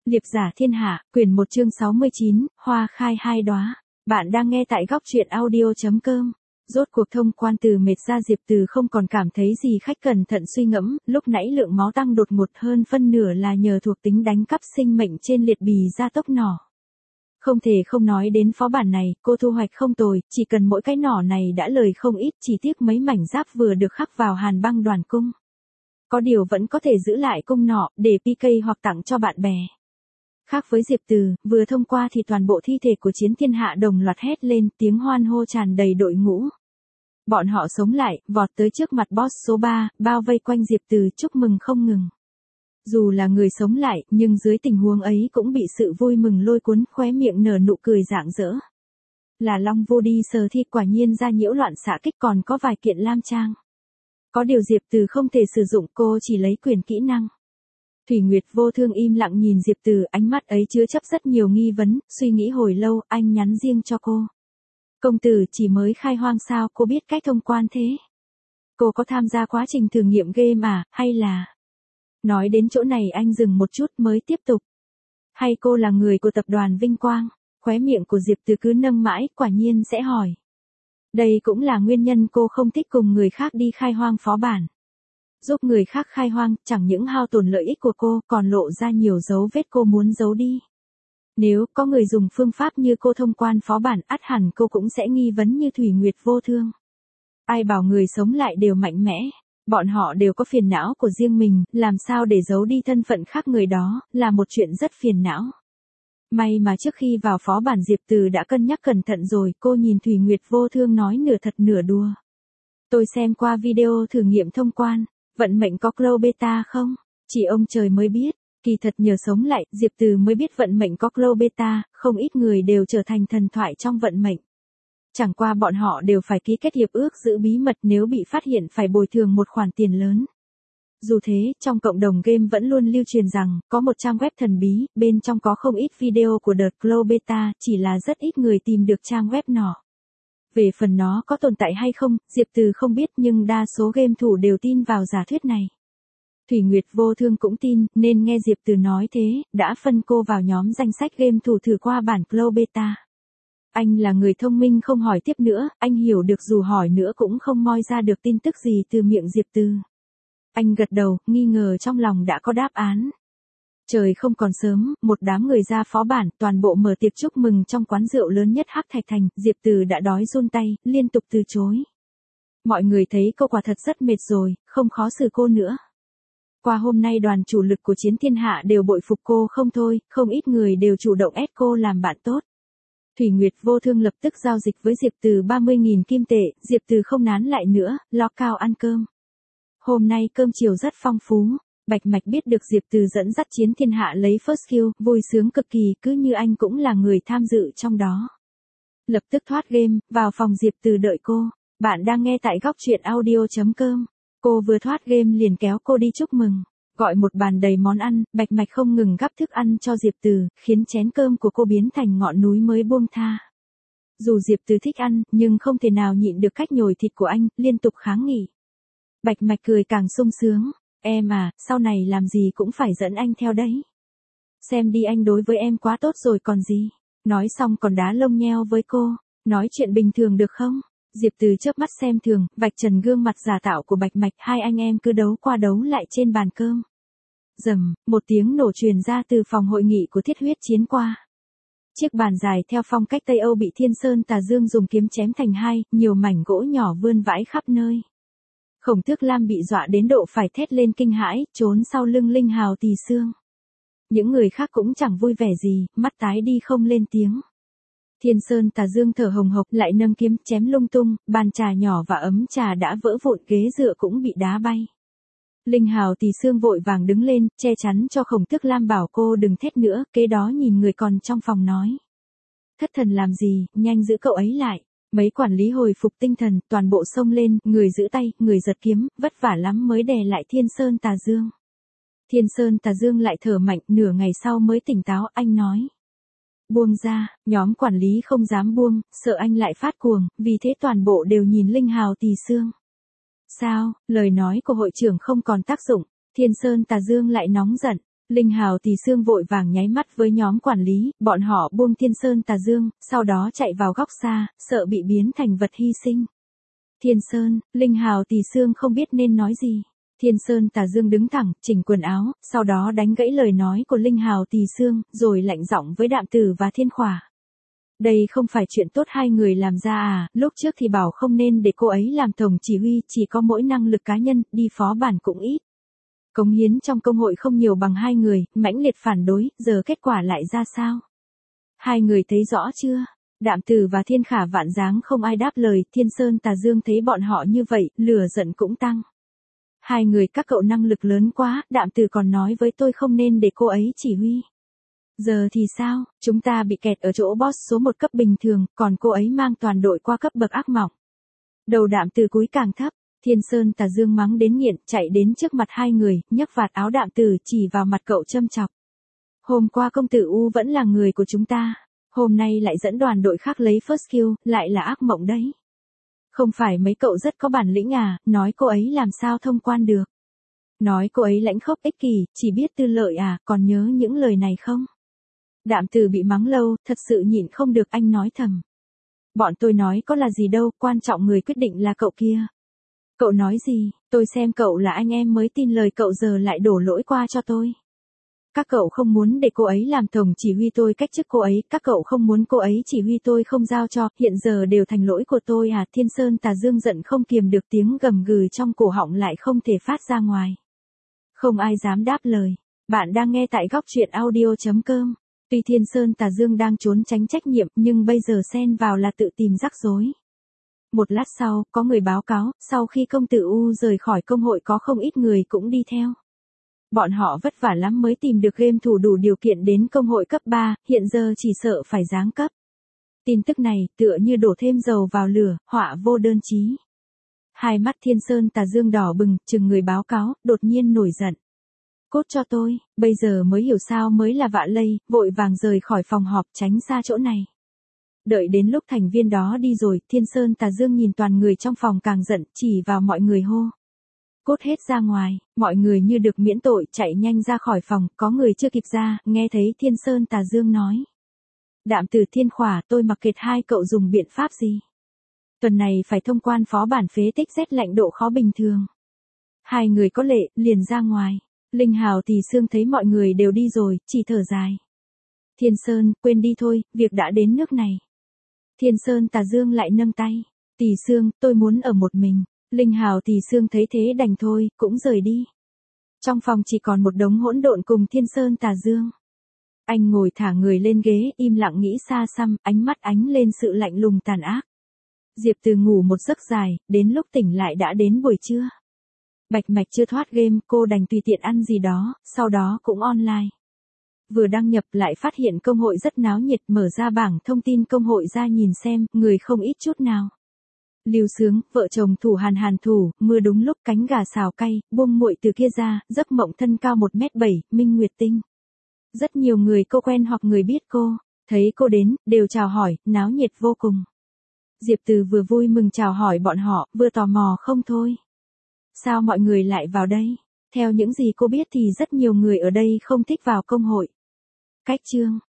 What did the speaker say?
Liệp giả thiên hạ, quyển 1 chương 69, hoa khai hai đóa. Bạn đang nghe tại góc truyện audio.com. Rốt cuộc thông quan từ mệt ra, Diệp Từ không còn cảm thấy gì khách, cẩn thận suy ngẫm, lúc nãy lượng máu tăng đột ngột hơn phân nửa là nhờ thuộc tính đánh cắp sinh mệnh trên liệt bì gia tốc nỏ. Không thể không nói đến phó bản này, cô thu hoạch không tồi, chỉ cần mỗi cái nỏ này đã lời không ít, chỉ tiếc mấy mảnh giáp vừa được khắc vào hàn băng đoàn cung. Có điều vẫn có thể giữ lại cung nỏ, để PK hoặc tặng cho bạn bè. Khác với Diệp Từ, vừa thông qua thì toàn bộ thi thể của chiến thiên hạ đồng loạt hét lên, tiếng hoan hô tràn đầy đội ngũ. Bọn họ sống lại, vọt tới trước mặt boss số 3, bao vây quanh Diệp Từ chúc mừng không ngừng. Dù là người sống lại, nhưng dưới tình huống ấy cũng bị sự vui mừng lôi cuốn, khóe miệng nở nụ cười rạng rỡ. Là Long vô đi sờ thi, quả nhiên ra nhiễu loạn xạ kích, còn có vài kiện lam trang. Có điều Diệp Từ không thể sử dụng, cô chỉ lấy quyền kỹ năng. Thủy Nguyệt vô thương im lặng nhìn Diệp Từ, ánh mắt ấy chứa chấp rất nhiều nghi vấn, suy nghĩ hồi lâu, anh nhắn riêng cho cô. Công tử chỉ mới khai hoang sao, cô biết cách thông quan thế? Cô có tham gia quá trình thử nghiệm game à, hay là... Nói đến chỗ này anh dừng một chút mới tiếp tục. Hay cô là người của tập đoàn Vinh Quang? Khóe miệng của Diệp Từ cứ nâng mãi, quả nhiên sẽ hỏi. Đây cũng là nguyên nhân cô không thích cùng người khác đi khai hoang phó bản. Giúp người khác khai hoang, chẳng những hao tổn lợi ích của cô, còn lộ ra nhiều dấu vết cô muốn giấu đi. Nếu có người dùng phương pháp như cô thông quan phó bản, ắt hẳn cô cũng sẽ nghi vấn như Thủy Nguyệt vô thương. Ai bảo người sống lại đều mạnh mẽ, bọn họ đều có phiền não của riêng mình, làm sao để giấu đi thân phận khác người đó, là một chuyện rất phiền não. May mà trước khi vào phó bản Diệp Từ đã cân nhắc cẩn thận rồi, cô nhìn Thủy Nguyệt vô thương nói nửa thật nửa đùa. Tôi xem qua video thử nghiệm thông quan. Vận mệnh có Clow Beta không? Chỉ ông trời mới biết. Kỳ thật nhờ sống lại, Diệp Từ mới biết vận mệnh có Clow Beta, không ít người đều trở thành thần thoại trong vận mệnh. Chẳng qua bọn họ đều phải ký kết hiệp ước giữ bí mật, nếu bị phát hiện phải bồi thường một khoản tiền lớn. Dù thế, trong cộng đồng game vẫn luôn lưu truyền rằng, có một trang web thần bí, bên trong có không ít video của đợt Clow Beta, chỉ là rất ít người tìm được trang web nọ. Về phần nó có tồn tại hay không, Diệp Từ không biết, nhưng đa số game thủ đều tin vào giả thuyết này. Thủy Nguyệt vô thương cũng tin, nên nghe Diệp Từ nói thế, đã phân cô vào nhóm danh sách game thủ thử qua bản Clow Beta. Anh là người thông minh không hỏi tiếp nữa, anh hiểu được dù hỏi nữa cũng không moi ra được tin tức gì từ miệng Diệp Từ. Anh gật đầu, nghi ngờ trong lòng đã có đáp án. Trời không còn sớm, một đám người ra phó bản, toàn bộ mở tiệc chúc mừng trong quán rượu lớn nhất Hắc Thạch Thành, Diệp Từ đã đói run tay, liên tục từ chối. Mọi người thấy cô quả thật rất mệt rồi, không khó xử cô nữa. Qua hôm nay đoàn chủ lực của chiến thiên hạ đều bội phục cô không thôi, không ít người đều chủ động ép cô làm bạn tốt. Thủy Nguyệt vô thương lập tức giao dịch với Diệp Từ 30.000 kim tệ, Diệp Từ không nán lại nữa, lo cao ăn cơm. Hôm nay cơm chiều rất phong phú. Bạch Mạch biết được Diệp Từ dẫn dắt chiến thiên hạ lấy first kill, vui sướng cực kỳ, cứ như anh cũng là người tham dự trong đó. Lập tức thoát game, vào phòng Diệp Từ đợi cô. Bạn đang nghe tại góc truyện audio.com. Cô vừa thoát game liền kéo cô đi chúc mừng. Gọi một bàn đầy món ăn, Bạch Mạch không ngừng gắp thức ăn cho Diệp Từ, khiến chén cơm của cô biến thành ngọn núi mới buông tha. Dù Diệp Từ thích ăn, nhưng không thể nào nhịn được cách nhồi thịt của anh, liên tục kháng nghị. Bạch Mạch cười càng sung sướng. Em à, sau này làm gì cũng phải dẫn anh theo đấy. Xem đi, anh đối với em quá tốt rồi còn gì. Nói xong còn đá lông nheo với cô. Nói chuyện bình thường được không? Diệp Từ chớp mắt xem thường, vạch trần gương mặt giả tạo của Bạch Mạch, hai anh em cứ đấu qua đấu lại trên bàn cơm. Rầm, một tiếng nổ truyền ra từ phòng hội nghị của Thiết Huyết Chiến qua. Chiếc bàn dài theo phong cách Tây Âu bị Thiên Sơn Tà Dương dùng kiếm chém thành hai, nhiều mảnh gỗ nhỏ vươn vãi khắp nơi. Khổng Tước Lam bị dọa đến độ phải thét lên kinh hãi, trốn sau lưng Linh Hào Tỳ Xương. Những người khác cũng chẳng vui vẻ gì, mắt tái đi không lên tiếng. Thiên Sơn Tà Dương thở hồng hộc, lại nâng kiếm chém lung tung, bàn trà nhỏ và ấm trà đã vỡ vụn, ghế dựa cũng bị đá bay. Linh Hào Tỳ Xương vội vàng đứng lên, che chắn cho Khổng Tước Lam, bảo cô đừng thét nữa, kế đó nhìn người còn trong phòng nói. Thất thần làm gì, nhanh giữ cậu ấy lại. Mấy quản lý hồi phục tinh thần, toàn bộ xông lên, người giữ tay, người giật kiếm, vất vả lắm mới đè lại Thiên Sơn Tà Dương. Thiên Sơn Tà Dương lại thở mạnh, nửa ngày sau mới tỉnh táo, anh nói. Buông ra, nhóm quản lý không dám buông, sợ anh lại phát cuồng, vì thế toàn bộ đều nhìn Linh Hào Tỳ Xương. Sao, lời nói của hội trưởng không còn tác dụng, Thiên Sơn Tà Dương lại nóng giận. Linh Hào Tỷ Sương vội vàng nháy mắt với nhóm quản lý, bọn họ buông Thiên Sơn Tà Dương, sau đó chạy vào góc xa, sợ bị biến thành vật hy sinh. Thiên Sơn, Linh Hào Tỷ Sương không biết nên nói gì. Thiên Sơn Tà Dương đứng thẳng, chỉnh quần áo, sau đó đánh gãy lời nói của Linh Hào Tỷ Sương, rồi lạnh giọng với Đạm Tử và Thiên Khỏa. Đây không phải chuyện tốt hai người làm ra à, lúc trước thì bảo không nên để cô ấy làm tổng chỉ huy, chỉ có mỗi năng lực cá nhân, đi phó bản cũng ít. Cống hiến trong công hội không nhiều bằng hai người, mãnh liệt phản đối, giờ kết quả lại ra sao? Hai người thấy rõ chưa? Đạm Tử và Thiên Khả vạn dáng không ai đáp lời, Thiên Sơn Tà Dương thấy bọn họ như vậy, lửa giận cũng tăng. Hai người các cậu năng lực lớn quá, Đạm Tử còn nói với tôi không nên để cô ấy chỉ huy. Giờ thì sao, chúng ta bị kẹt ở chỗ boss số 1 cấp bình thường, còn cô ấy mang toàn đội qua cấp bậc ác mộng. Đầu Đạm Tử cúi càng thấp, Thiên Sơn Tà Dương mắng đến nghiện, chạy đến trước mặt hai người, nhấc vạt áo Đạm Tử chỉ vào mặt cậu châm chọc. Hôm qua công tử U vẫn là người của chúng ta, hôm nay lại dẫn đoàn đội khác lấy first kill, lại là ác mộng đấy. Không phải mấy cậu rất có bản lĩnh à, nói cô ấy làm sao thông quan được. Nói cô ấy lãnh khốc ích kỷ, chỉ biết tư lợi à, còn nhớ những lời này không? Đạm Tử bị mắng lâu, thật sự nhịn không được, anh nói thầm. Bọn tôi nói có là gì đâu, quan trọng người quyết định là cậu kia. Cậu nói gì, tôi xem cậu là anh em mới tin lời cậu giờ lại đổ lỗi qua cho tôi. Các cậu không muốn để cô ấy làm tổng chỉ huy tôi cách chức cô ấy, các cậu không muốn cô ấy chỉ huy tôi không giao cho, hiện giờ đều thành lỗi của tôi à. Thiên Sơn Tà Dương giận không kiềm được, tiếng gầm gừ trong cổ họng lại không thể phát ra ngoài. Không ai dám đáp lời. Bạn đang nghe tại góc truyện audio.com. Tuy Thiên Sơn Tà Dương đang trốn tránh trách nhiệm, nhưng bây giờ xen vào là tự tìm rắc rối. Một lát sau, có người báo cáo, sau khi công tử U rời khỏi công hội có không ít người cũng đi theo. Bọn họ vất vả lắm mới tìm được game thủ đủ điều kiện đến công hội cấp 3, hiện giờ chỉ sợ phải giáng cấp. Tin tức này tựa như đổ thêm dầu vào lửa, họa vô đơn chí. Hai mắt Thiên Sơn Tà Dương đỏ bừng, chừng người báo cáo, đột nhiên nổi giận. Cốt cho tôi, bây giờ mới hiểu sao mới là vạ lây, vội vàng rời khỏi phòng họp tránh xa chỗ này. Đợi đến lúc thành viên đó đi rồi, Thiên Sơn Tà Dương nhìn toàn người trong phòng càng giận, chỉ vào mọi người hô. Cốt hết ra ngoài, mọi người như được miễn tội chạy nhanh ra khỏi phòng, có người chưa kịp ra, nghe thấy Thiên Sơn Tà Dương nói. Đạm Tử, Thiên Khỏa, tôi mặc kệ hai cậu dùng biện pháp gì. Tuần này phải thông quan phó bản phế tích rét lạnh độ khó bình thường. Hai người có lệ, liền ra ngoài. Linh Hào Tỷ Sương thấy mọi người đều đi rồi, chỉ thở dài. Thiên Sơn, quên đi thôi, việc đã đến nước này. Thiên Sơn Tà Dương lại nâng tay. Tỷ Sương, tôi muốn ở một mình. Linh Hào Tỷ Sương thấy thế đành thôi, cũng rời đi. Trong phòng chỉ còn một đống hỗn độn cùng Thiên Sơn Tà Dương. Anh ngồi thả người lên ghế, im lặng nghĩ xa xăm, ánh mắt ánh lên sự lạnh lùng tàn ác. Diệp Từ ngủ một giấc dài, đến lúc tỉnh lại đã đến buổi trưa. Bạch Mạch chưa thoát game, cô đành tùy tiện ăn gì đó, sau đó cũng online. Vừa đăng nhập lại phát hiện công hội rất náo nhiệt, mở ra bảng thông tin công hội ra nhìn xem, người không ít chút nào. Lưu Sướng, vợ chồng thủ hàn thủ, mưa đúng lúc, cánh gà xào cay, buông muội từ kia ra, Giấc Mộng thân cao 1m7, Minh Nguyệt Tinh. Rất nhiều người cô quen hoặc người biết cô, thấy cô đến, đều chào hỏi, náo nhiệt vô cùng. Diệp Từ vừa vui mừng chào hỏi bọn họ, vừa tò mò không thôi. Sao mọi người lại vào đây? Theo những gì cô biết thì rất nhiều người ở đây không thích vào công hội. Cách chương